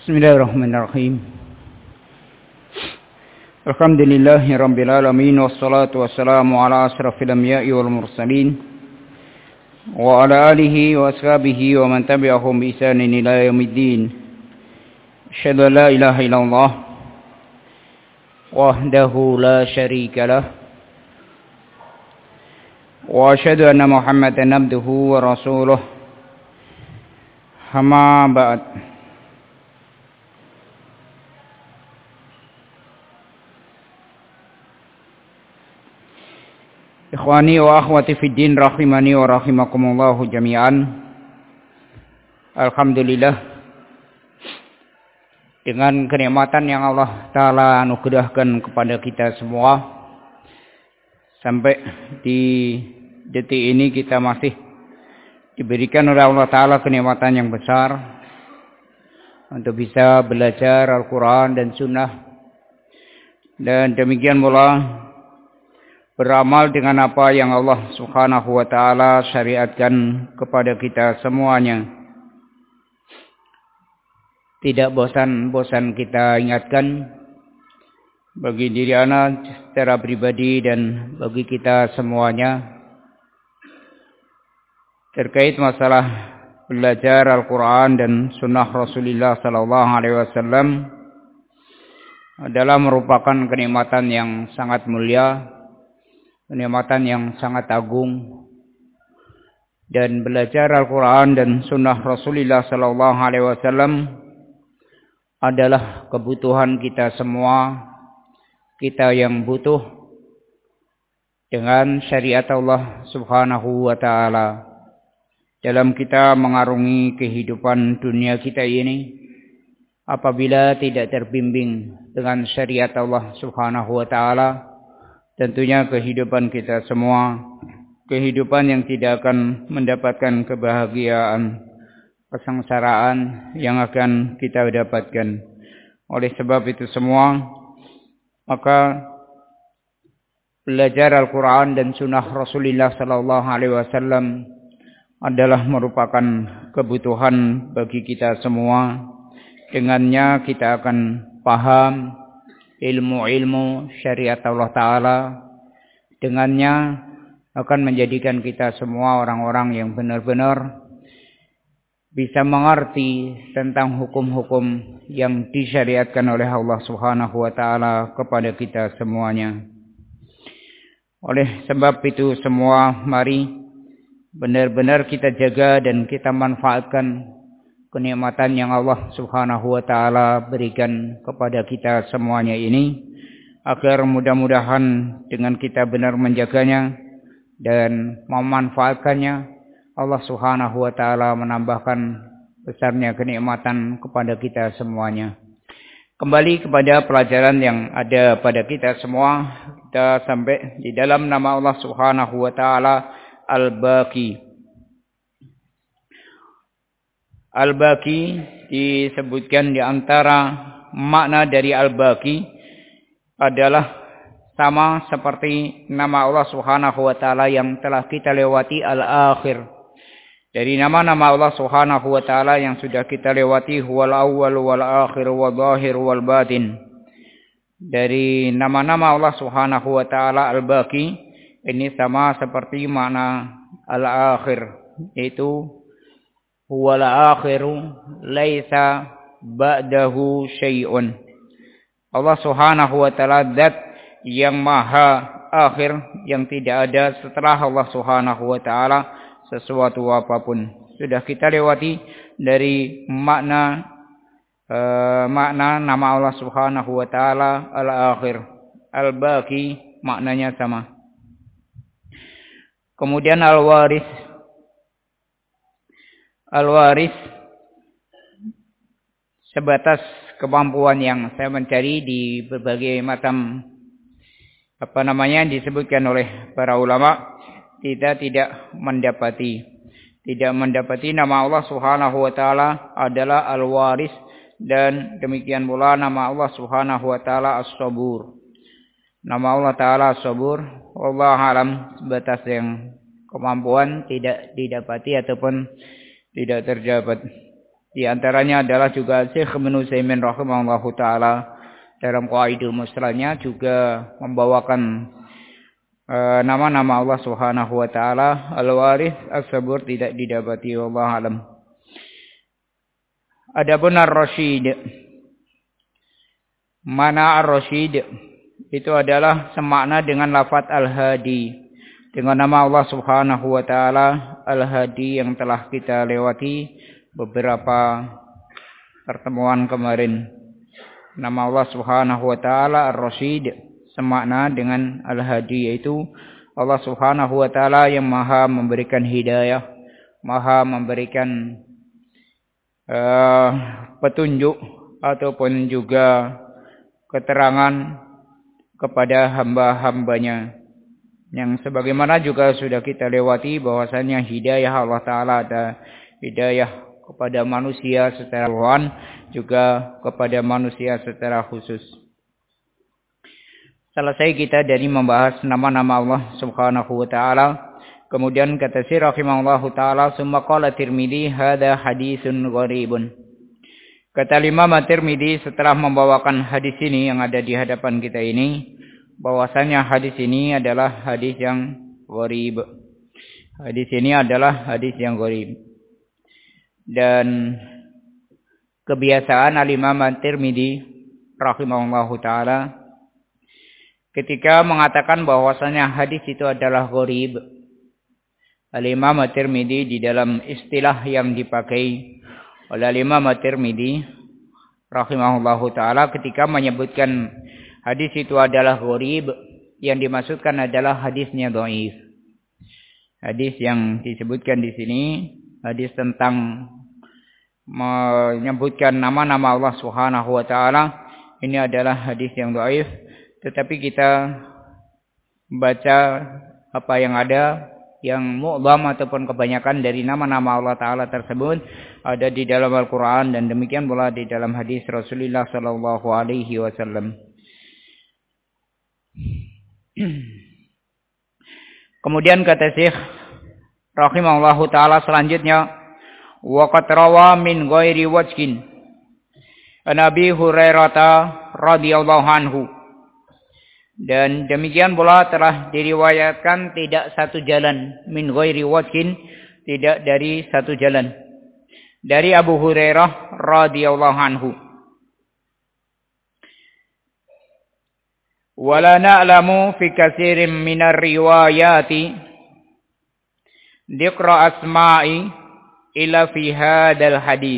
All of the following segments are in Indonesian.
Bismillahirrahmanirrahim. Alhamdulillahi rabbil alamin wassalatu wassalamu ala asrafil anbiya'i wal mursalin wa ala alihi wa ashabihi wa man tabi'ahum bi ihsanin ila yaumiddin. Asyhadu an la ilaha illallah wahdahu la syarika lah wa asyhadu anna Muhammadan abduhu wa rasuluh. Amma ba'd. Ikhwani wa akhwati fid din rahimani wa rahimakumullah jami'an. Alhamdulillah, dengan kenikmatan yang Allah Ta'ala anugerahkan kepada kita semua, sampai di detik ini kita masih diberikan oleh Allah Ta'ala kenikmatan yang besar untuk bisa belajar Al-Quran dan Sunnah, dan demikian pula beramal dengan apa yang Allah Subhanahu wa Ta'ala syariatkan kepada kita semuanya. Tidak bosan-bosan kita ingatkan bagi diri anak secara pribadi dan bagi kita semuanya terkait masalah belajar Al-Quran dan Sunnah Rasulullah Sallallahu Alaihi Wasallam adalah merupakan kenikmatan yang sangat mulia, kenikmatan yang sangat agung. Dan belajar Al-Quran dan Sunnah Rasulullah Sallallahu Alaihi Wasallam adalah kebutuhan kita semua, kita yang butuh dengan syariat Allah Subhanahu wa Ta'ala dalam kita mengarungi kehidupan dunia kita ini. Apabila tidak terbimbing dengan syariat Allah Subhanahu wa Ta'ala, tentunya kehidupan kita semua, kehidupan yang tidak akan mendapatkan kebahagiaan, kesengsaraan yang akan kita dapatkan. Oleh sebab itu semua, maka belajar Al-Quran dan Sunnah Rasulullah Sallallahu Alaihi Wasallam adalah merupakan kebutuhan bagi kita semua. Dengannya kita akan paham ilmu-ilmu syariat Allah Ta'ala. Dengannya akan menjadikan kita semua orang-orang yang benar-benar bisa mengerti tentang hukum-hukum yang disyariatkan oleh Allah Subhanahu wa Ta'ala kepada kita semuanya. Oleh sebab itu semua, mari benar-benar kita jaga dan kita manfaatkan kenikmatan yang Allah Subhanahu wa Ta'ala berikan kepada kita semuanya ini, agar mudah-mudahan dengan kita benar menjaganya dan memanfaatkannya, Allah Subhanahu wa Ta'ala menambahkan besarnya kenikmatan kepada kita semuanya. Kembali kepada pelajaran yang ada pada kita semua, kita sampai di dalam nama Allah Subhanahu wa Ta'ala Al-Baqi. Al-Baqi disebutkan di antara makna dari Al-Baqi adalah sama seperti nama Allah Subhanahu wa Ta'ala yang telah kita lewati, Al-Akhir. Dari nama-nama Allah Subhanahu wa Ta'ala yang sudah kita lewati, Huwal Awwal wal Akhir wal Zahir wal Batin. Dari nama-nama Allah Subhanahu wa Ta'ala Al-Baqi ini sama seperti makna Al-Akhir, yaitu Huwal Akhiru laisa ba'dahu syai'un. Allah Subhanahu wa Ta'ala zat yang maha akhir, yang tidak ada setelah Allah Subhanahu wa Ta'ala sesuatu apapun. Sudah kita lewati dari makna nama Allah Subhanahu wa Ta'ala Al-Akhir. Al-Baqi maknanya sama. Kemudian Al-Waris. Al-Waris sebatas kemampuan yang saya mencari di berbagai macam disebutkan oleh para ulama, kita tidak mendapati nama Allah Subhanahu wa Ta'ala adalah Al-Waris, dan demikian pula nama Allah Subhanahu wa Ta'ala As-Sabur. Nama Allah Ta'ala As-Sabur, wallahu alam, sebatas yang kemampuan tidak didapati ataupun tidak terdapat. Di antaranya adalah juga Syekh Ibnu Utsaimin rahimahullahu taala dalam Qawaidul Mustalahnya juga membawakan nama-nama Allah Subhanahu wa taala. Al-Warith, As-Sabur tidak didapati, wallahu alam. Adapun Ar-Rasyid, mana Ar-Rasyid itu adalah semakna dengan lafaz Al-Hadi, dengan nama Allah Subhanahu wa taala Al-Hadi yang telah kita lewati beberapa pertemuan kemarin. Nama Allah Subhanahu wa taala Ar-Rasyid semakna dengan Al-Hadi, yaitu Allah Subhanahu wa taala yang Maha memberikan hidayah, Maha memberikan petunjuk ataupun juga keterangan kepada hamba-hambanya. Yang sebagaimana juga sudah kita lewati bahwasanya hidayah Allah taala ada hidayah kepada manusia secara luas, juga kepada manusia secara khusus. Selesai kita dari membahas nama-nama Allah Subhanahu wa taala. Kemudian kata Syekh rahimahullahu taala, "Summa qala Tirmidzi, hadza haditsun gharibun." Kata Imam Tirmidzi setelah membawakan hadis ini yang ada di hadapan kita ini, bahwasanya hadis ini adalah hadis yang gharib. Hadis ini adalah hadis yang gharib. Dan kebiasaan Al-Imam Tirmidzi rahimahullahu taala ketika mengatakan bahwasanya hadis itu adalah gharib, Al-Imam Tirmidzi di dalam istilah yang dipakai oleh Al-Imam Tirmidzi rahimahullahu taala ketika menyebutkan hadis itu adalah gharib, yang dimaksudkan adalah hadisnya dhaif. Hadis yang disebutkan di sini hadis tentang menyebutkan nama-nama Allah Subhanahu wa taala, ini adalah hadis yang dhaif, tetapi kita baca apa yang ada, yang mu'dham ataupun kebanyakan dari nama-nama Allah taala tersebut ada di dalam Al-Qur'an dan demikian pula di dalam hadis Rasulullah sallallahu alaihi wasallam. Kemudian kata Syekh rahimahullahu taala selanjutnya, wa qad rawa min ghairi wajhin an Abi Hurairah radhiyallahu anhu, dan demikian pula telah diriwayatkan tidak satu jalan, min ghairi wajhin, tidak dari satu jalan, dari Abu Hurairah radhiyallahu anhu. Wala na'lamu fi katsirin minar riwayati dzikra asma'i ila fi hadzal hadis.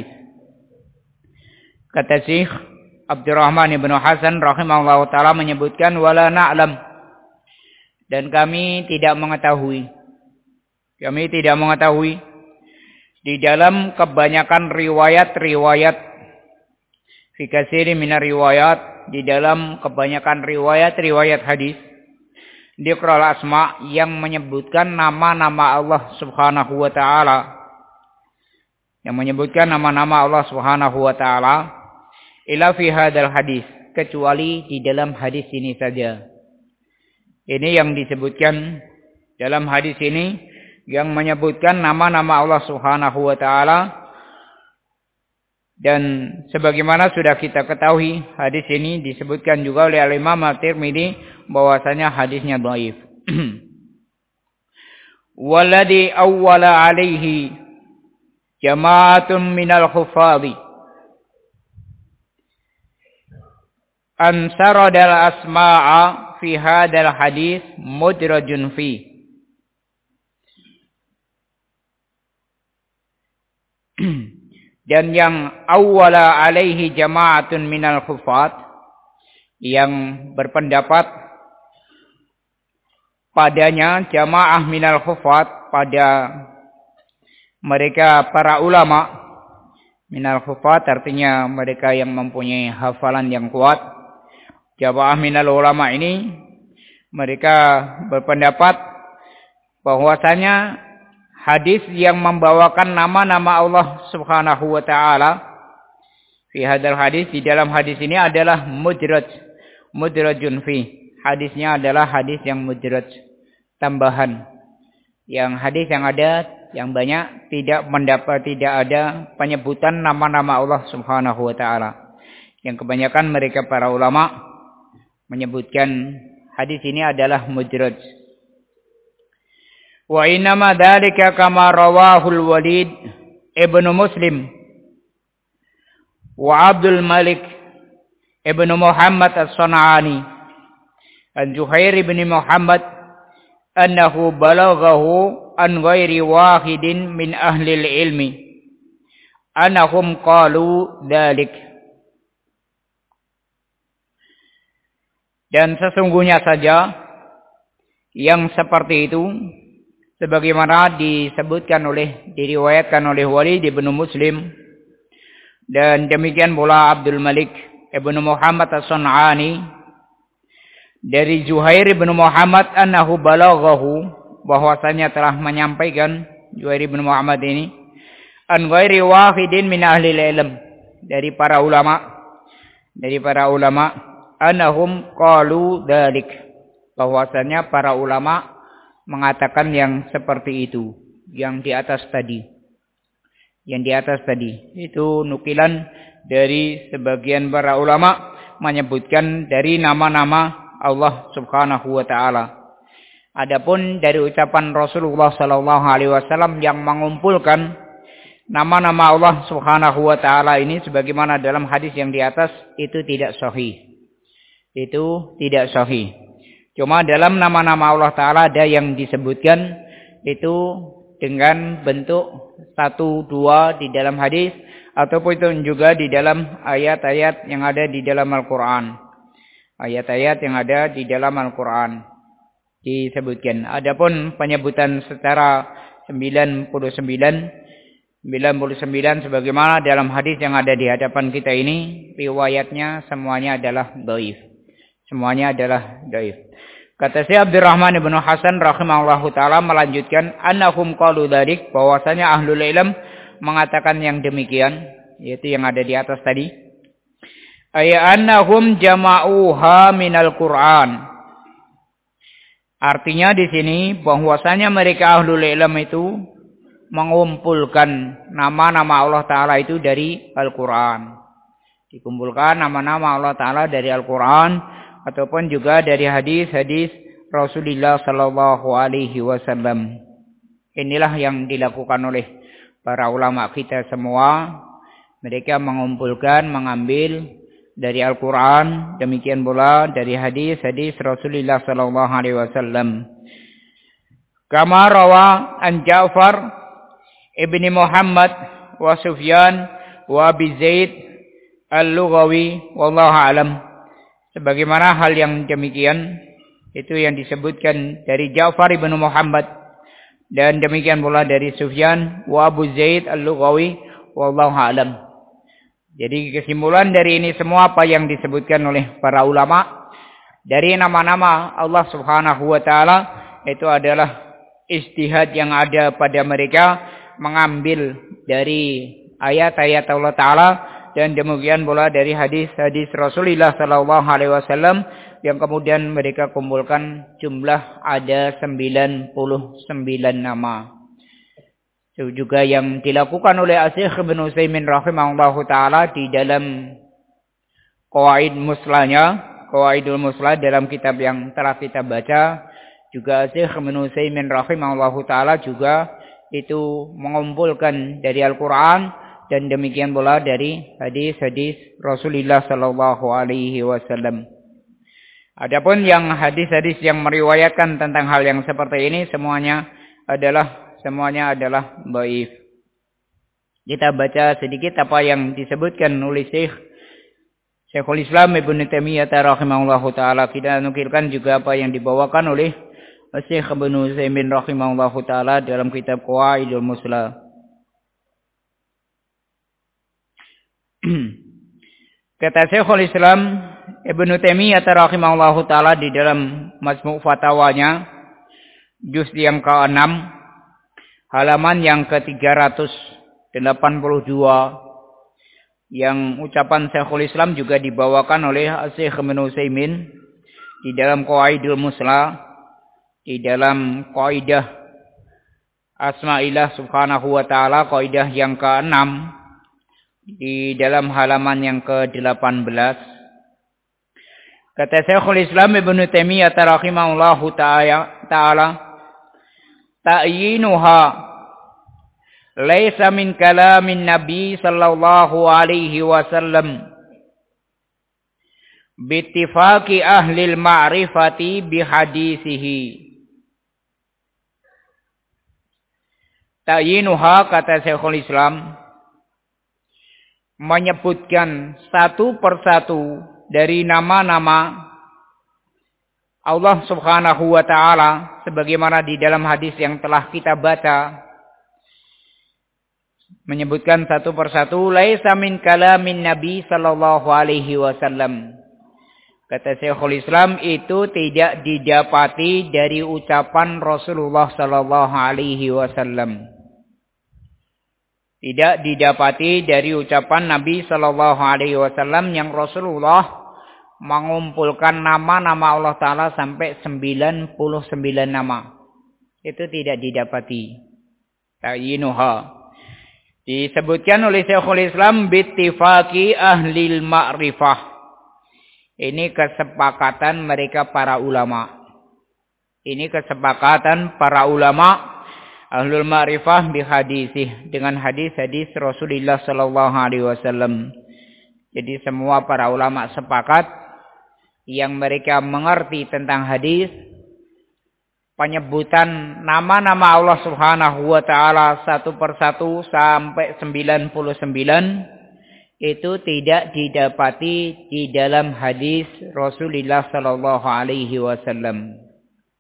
Kata Syekh Abdurrahman ibn Hasan rahimahullah ta'ala menyebutkan wala na'lam, dan kami tidak mengetahui di dalam kebanyakan riwayat-riwayat, fi katsirin minar riwayat, di dalam kebanyakan riwayat-riwayat hadis, dzikral asma, yang menyebutkan nama-nama Allah Subhanahu wa taala, yang menyebutkan nama-nama Allah Subhanahu wa taala, ila fi hadzal hadis, kecuali di dalam hadis ini saja. Ini yang disebutkan dalam hadis ini, yang menyebutkan nama-nama Allah Subhanahu wa taala. Dan sebagaimana sudah kita ketahui, hadis ini disebutkan juga oleh Imam At-Tirmidzi bahwasanya hadisnya dhaif. Walladhi awwala alaihi jama'atun minal huffadhi an saradal asma'a fi hadzal hadis mudrajun fi. Dan yang awwala alaihi jama'atun minal huffaz, yang berpendapat padanya jamaah minal huffaz, pada mereka para ulama. Minal huffaz artinya mereka yang mempunyai hafalan yang kuat. Jamaah minal ulama ini mereka berpendapat bahwasanya hadis yang membawakan nama-nama Allah Subhanahu wa taala fi hadzal hadis, di dalam hadis ini adalah mudrajun fi. Hadisnya adalah hadis yang mudraj, tambahan. Yang hadis yang ada yang banyak tidak ada penyebutan nama-nama Allah Subhanahu wa taala. Yang kebanyakan mereka para ulama menyebutkan hadis ini adalah mudraj. Wa innama dzalika kama rawahul Walid ibnu Muslim wa Abdul Malik ibnu Muhammad as-San'ani an Zuhair ibn Muhammad annahu balaghahu an ghairi wahidin min ahli ilmi annahum qalu dzalik. Dan sesungguhnya saja yang seperti itu sebagaimana diriwayatkan oleh Walid ibn Muslim dan demikian pula Abdul Malik ibn Muhammad as-San'ani dari Zuhair ibn Muhammad annahu balaghahu bahwasanya telah menyampaikan Zuhair ibn Muhammad ini an ghairi wahidin min ahli ilm dari para ulama annahum qalu dzalik bahwasanya para ulama mengatakan yang seperti itu yang di atas tadi itu nukilan dari sebagian para ulama menyebutkan dari nama-nama Allah Subhanahu wa taala. Adapun dari ucapan Rasulullah sallallahu alaihi wasallam yang mengumpulkan nama-nama Allah Subhanahu wa taala ini sebagaimana dalam hadis yang di atas itu tidak sahih. Cuma dalam nama-nama Allah Ta'ala ada yang disebutkan itu dengan bentuk 1-2 di dalam hadis ataupun itu juga di dalam ayat-ayat yang ada di dalam Al-Quran. Ayat-ayat yang ada di dalam Al-Quran disebutkan. Adapun penyebutan secara 99 sebagaimana dalam hadis yang ada di hadapan kita ini, riwayatnya semuanya adalah dhaif. Kata Syekh Abdurrahman bin Hasan rahimahullahu taala melanjutkan annahum qalu dzalik bahwasanya ahlul ilm mengatakan yang demikian yaitu yang ada di atas tadi. Ay annahum jama'uha minal Qur'an. Artinya di sini bahwasanya mereka ahlul ilm itu mengumpulkan nama-nama Allah Ta'ala itu dari Al-Quran. Dikumpulkan nama-nama Allah Ta'ala dari Al-Quran ataupun juga dari hadis-hadis Rasulullah sallallahu alaihi wasallam. Inilah yang dilakukan oleh para ulama kita semua. Mereka mengambil dari Al-Quran, demikian pula dari hadis-hadis Rasulullah sallallahu alaihi wasallam. Kama rawa an Ja'far ibni Muhammad wa Sufyan wa Abi Zaid al-Lughawi wallahu a'lam. Sebagaimana hal yang demikian itu yang disebutkan dari Ja'far ibn Muhammad dan demikian pula dari Sufyan wa Abu Zaid al-Lughawi wallahu a'lam. Jadi kesimpulan dari ini semua apa yang disebutkan oleh para ulama dari nama-nama Allah Subhanahu wa taala itu adalah ijtihad yang ada pada mereka mengambil dari ayat-ayat Allah Ta'ala dan demikian pula dari hadis-hadis Rasulullah sallallahu alaihi wasallam yang kemudian mereka kumpulkan jumlah ada 99 nama. Itu juga yang dilakukan oleh Syekh Ibnu Utsaimin rahimahullahu taala di dalam Qawaidul Muslah dalam kitab yang telah kita baca. Juga Syekh Ibnu Utsaimin rahimahullahu taala juga itu mengumpulkan dari Al-Qur'an dan demikian pula dari hadis-hadis Rasulullah sallallahu alaihi wasallam. Adapun yang hadis-hadis yang meriwayatkan tentang hal yang seperti ini semuanya adalah dhaif. Kita baca sedikit apa yang disebutkan oleh Syekhul Islam Ibnu Taimiyah rahimahullahu taala. Kita nukilkan juga apa yang dibawakan oleh Syekh Ibnu Utsaimin rahimahullahu taala dalam kitab Qawaidul Muslah. Kata Syekhul Islam Ibnu Taimiyah rahimahullahu taala di dalam Majmu' Fatawanya juz yang ke-6 halaman yang ke-382 yang ucapan Syekhul Islam juga dibawakan oleh Syekh Ibnu Utsaimin di dalam Qawaidul Muslah di dalam kaidah Asma'illah subhanahu wa ta'ala, kaidah yang ke-6 di dalam halaman yang ke-18. Kata Syekhul Islam Ibnu Taimiyah rahimahullahu ta'ala, ta'yinuha laisa min kalamin Nabi sallallahu alaihi wasallam bittifaqi ahli al-ma'rifati bihadisihi. Ta'yinuha, kata Syekhul Islam, menyebutkan satu persatu dari nama-nama Allah subhanahu wa ta'ala sebagaimana di dalam hadis yang telah kita baca, menyebutkan satu persatu, laisa min kalamin Nabi sallallahu alaihi wasallam. Kata Syekhul Islam, itu tidak didapati dari ucapan Rasulullah sallallahu alaihi wasallam. Tidak didapati dari ucapan Nabi sallallahu alaihi wasallam yang Rasulullah mengumpulkan nama-nama Allah Ta'ala sampai 99 nama. Itu tidak didapati. Ta'yinuha. Disebutkan oleh Syekhul Islam bittifaqi ahlil ma'rifah. Ini kesepakatan mereka para ulama. Ini kesepakatan para ulama ahlul ma'rifah bihadisih, dengan hadis-hadis Rasulullah sallallahu alaihi wasallam. Jadi semua para ulama sepakat yang mereka mengerti tentang hadis, penyebutan nama-nama Allah Subhanahu wa taala satu persatu sampai 99 itu tidak didapati di dalam hadis Rasulullah sallallahu alaihi wasallam.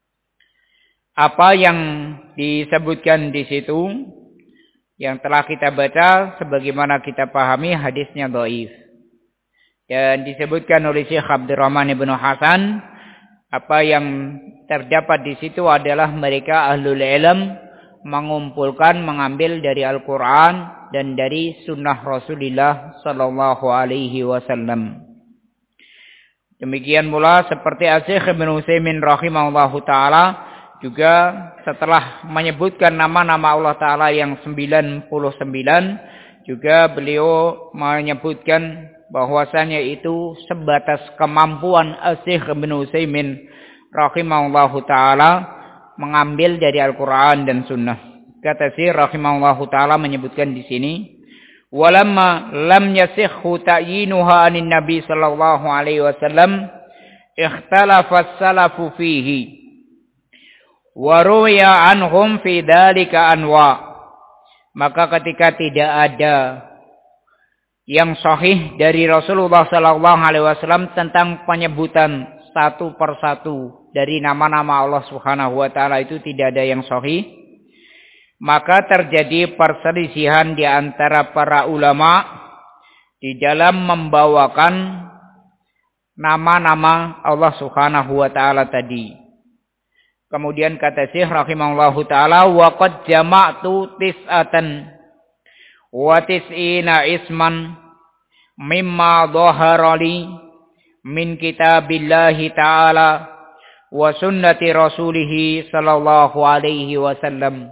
Apa yang disebutkan di situ yang telah kita baca sebagaimana kita pahami hadisnya dhaif. Dan disebutkan oleh Syekh Abdurrahman Ibnu Hasan, apa yang terdapat di situ adalah mereka ahlul ilm mengumpulkan, mengambil dari Al-Qur'an dan dari sunnah Rasulullah sallallahu alaihi wasallam. Demikian pula seperti Syekh Ibnu Utsaimin rahimahullahu taala juga setelah menyebutkan nama-nama Allah Ta'ala yang 99, juga beliau menyebutkan bahwasanya itu sebatas kemampuan Syekh Ibnu Utsaimin rahimahullahu ta'ala mengambil dari Al-Quran dan Sunnah. Kata Syekh rahimahullahu ta'ala menyebutkan di sini, walamma lam yasihhu ta'yinuha anin Nabi sallallahu alaihi wasallam ikhtalafa as-salafu fihi wa ruwiya anhum fi dzalika anwa. Maka ketika tidak ada yang sahih dari Rasulullah sallallahu alaihi wasallam tentang penyebutan satu persatu dari nama-nama Allah Subhanahu wa taala, itu tidak ada yang sahih, maka terjadi perselisihan di antara para ulama di dalam membawakan nama-nama Allah Subhanahu wa taala tadi. Kemudian kata Syekh rahimahullahu ta'ala, wa qad jama'tu tis'atan wa tis'ina isman mimma dhahara li min kitabillahi ta'ala wa sunnati rasulih sallallahu alaihi wasallam.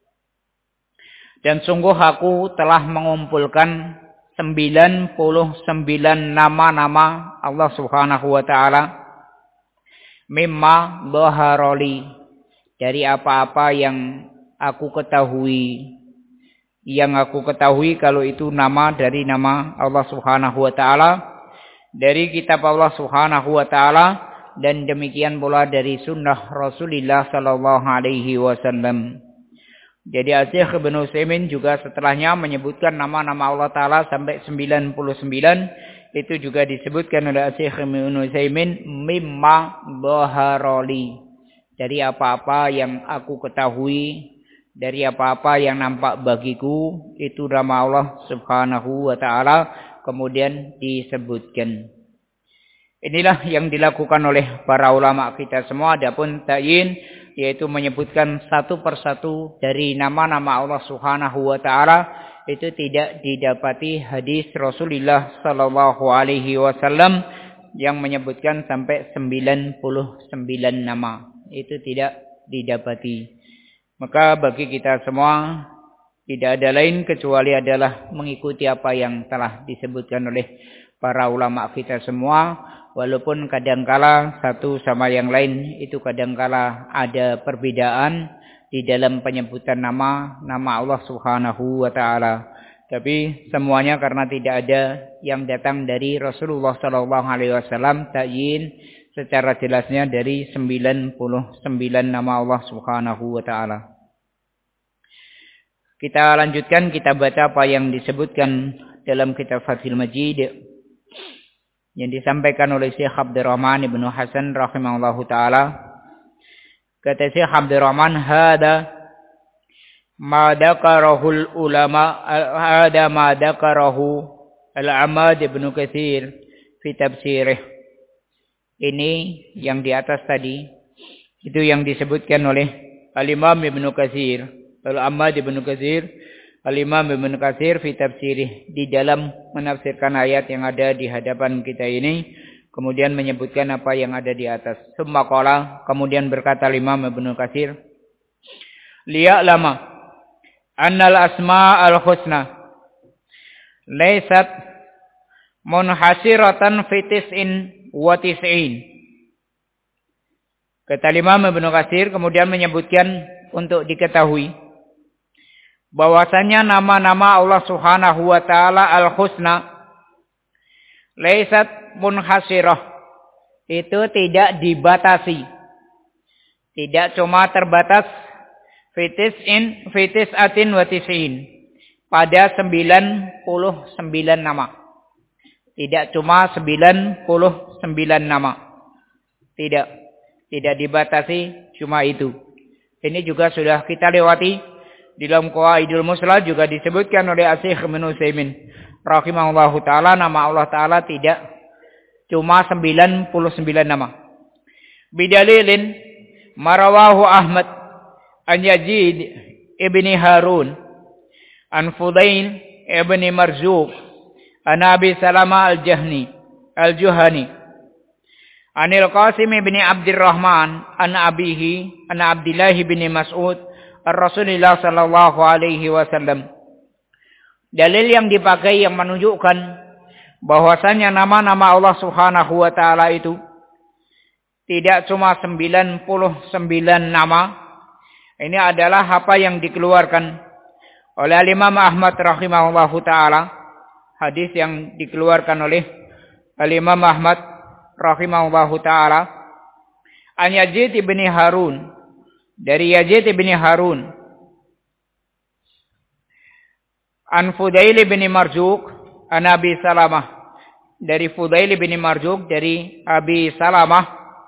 Dan sungguh aku telah mengumpulkan 99 nama-nama Allah Subhanahu wa ta'ala, mimma dhaharoli, dari apa-apa yang aku ketahui. Yang aku ketahui kalau itu nama dari nama Allah Subhanahu wa ta'ala, dari kitab Allah Subhanahu wa ta'ala, dan demikian pula dari sunnah Rasulullah sallallahu alaihi wasallam. Jadi Syekh Ibnu Utsaimin juga setelahnya menyebutkan nama-nama Allah Ta'ala sampai 99. Itu juga disebutkan oleh Syekh Ibnu Utsaimin, mimma dhaharoli, dari apa-apa yang aku ketahui, dari apa-apa yang nampak bagiku, itu nama Allah Subhanahu wa ta'ala kemudian disebutkan. Inilah yang dilakukan oleh para ulama kita semua. Adapun ta'yin, yaitu menyebutkan satu persatu dari nama-nama Allah Subhanahu wa ta'ala, itu tidak didapati hadis Rasulullah sallallahu alaihi wasallam yang menyebutkan sampai 99 nama. Itu tidak didapati. Maka bagi kita semua tidak ada lain kecuali adalah mengikuti apa yang telah disebutkan oleh para ulama kita semua. Walaupun kadangkala satu sama yang lain itu kadangkala ada perbedaan di dalam penyebutan nama Allah Subhanahu wa taala. Tapi semuanya karena tidak ada yang datang dari Rasulullah sallallahu alaihi wasallam ta'yin secara jelasnya dari 99 nama Allah Subhanahu wa taala. Kita lanjutkan, kita baca apa yang disebutkan dalam kitab Fathul Majid yang disampaikan oleh Syekh Abdurrahman Ibnu Hasan rahimahullahu taala. Kata Syekh Abdurrahman, hada ma dakarahul ulama, hada ma dakarahu al-Amad Ibnu Katsir fi tafsirih. Ini yang di atas tadi itu yang disebutkan oleh Al-Imam Ibnu Katsir, Al-Amad Ibnu Katsir, Al-Imam Ibnu Katsir fi tafsirih, di dalam menafsirkan ayat yang ada di hadapan kita ini, kemudian menyebutkan apa yang ada di atas. Summa qala, kemudian berkata Imam Ibnu Katsir, liya'lama annal asma'al husna laysat munhasiratan fi tis'in wa tis'in. Kata Imam Ibnu Katsir kemudian menyebutkan untuk diketahui bahwasanya nama-nama Allah Subhanahu wa taala Al-Husna laisat munhasirah, itu tidak dibatasi. Tidak cuma terbatas fitis'atin wa tis'in, pada 99 nama. Tidak cuma 99 nama. Tidak dibatasi cuma itu. Ini juga sudah kita lewati. Di dalam Qawaidul Muslah juga disebutkan oleh Asy-Syaikh Ibnu Utsaimin rahimahullahu taala, nama Allah taala tidak cuma 99 nama. Bidalilin marawahu Ahmad an Yazid ibni Harun an Fudail ibni Marzuq an Abi Salamah al-Juhani anil Qasim ibni Abdurrahman an abihi an Abdullah bin Mas'ud Rasulullah sallallahu alaihi wasallam. Dalil yang dipakai yang menunjukkan bahwasanya nama-nama Allah Subhanahu wa taala itu tidak cuma 99 nama. Ini adalah apa yang dikeluarkan oleh Imam Ahmad rahimahullahu taala. Hadis yang dikeluarkan oleh Imam Ahmad rahimahullahu taala an Yazid bin Harun, dari Yazid bin Harun, an Fudail bin Marzuq an Abi Salamah, dari Fudail bin Marzuq dari Abi Salamah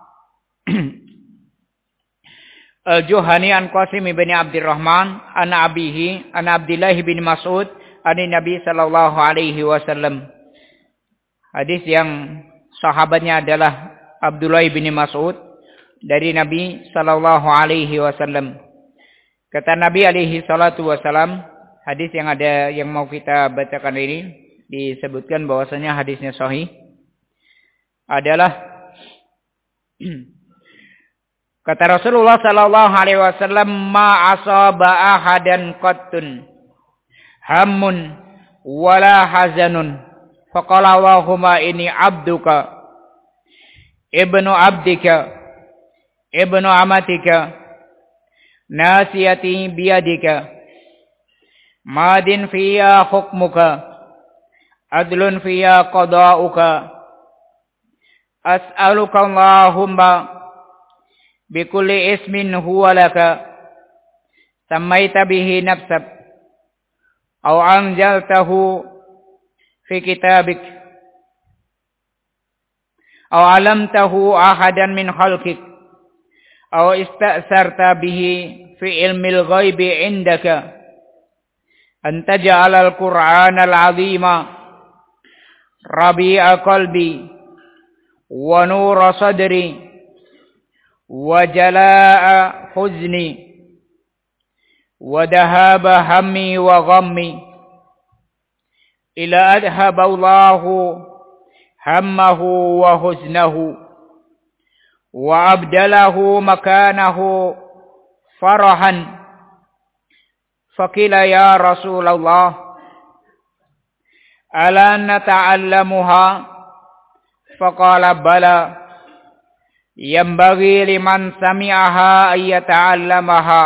al-Juhani an Qasim bin Abdurrahman an abihi an Abdullah bin Mas'ud an Nabi sallallahu alaihi wasallam. Hadis yang sahabatnya adalah Abdullah bin Mas'ud dari Nabi sallallahu alaihi wasallam. Kata Nabi alaihi salatu wasallam, hadis yang ada yang mau kita bacakan ini disebutkan bahwasanya hadisnya sahih adalah kata Rasulullah sallallahu alaihi wasallam, ma asaba ahadan qattun hammun wala hazanun faqala Allahumma inni abduka ibnu abdika ibnu amatika nasiyati biyadika madin fiya hukmuka adlun fiya qada'uka as'aluka Allahumma bikulli ismin huwa laka sammaita bihi nafsak aw anjaltahu fi kitabik aw alamtahu ahadan min khalqik aw ista'sarta bihi fi ilmil ghaibi indaka an taj'ala al-Qur'ana al-'azima rabi'a qalbi wa nura sadri wa jalaa'a huzni wa dahaba hammi wa ghammi ila adhaba Allahu hammahu wa huznahu wa abdalahu makanahu farahan Faqila ya Rasulullah, ala nata'allamuha? Faqala bala, yambaghi liman sami'aha ay yata'allamaha.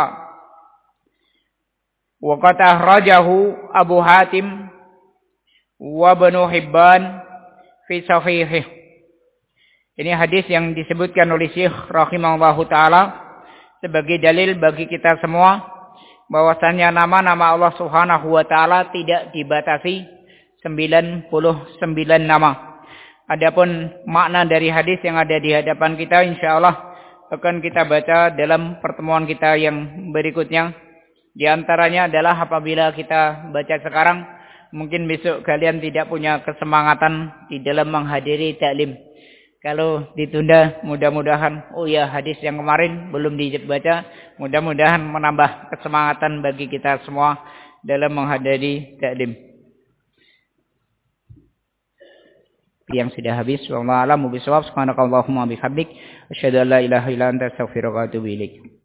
Wa qad akhrajahu Abu Hatim wa Ibnu Hibban fi sahihih. Ini hadis yang disebutkan oleh Syekh rahimahullahu taala sebagai dalil bagi kita semua bahwasannya nama-nama Allah Subhanahu wa taala tidak dibatasi 99 nama. Adapun makna dari hadis yang ada di hadapan kita insyaallah akan kita baca dalam pertemuan kita yang berikutnya. Di antaranya adalah apabila kita baca sekarang, mungkin besok kalian tidak punya kesemangatan di dalam menghadiri taklim. Kalau ditunda, mudah-mudahan, oh ya hadis yang kemarin belum dibaca, mudah-mudahan menambah kesemangatan bagi kita semua dalam menghadiri taklim. Yang sudah habis, wallahu a'lam bishawab. Subhanakallahumma bihamdik, asyhadu an la ilaha illa anta, astaghfiruka wa atubu ilaik.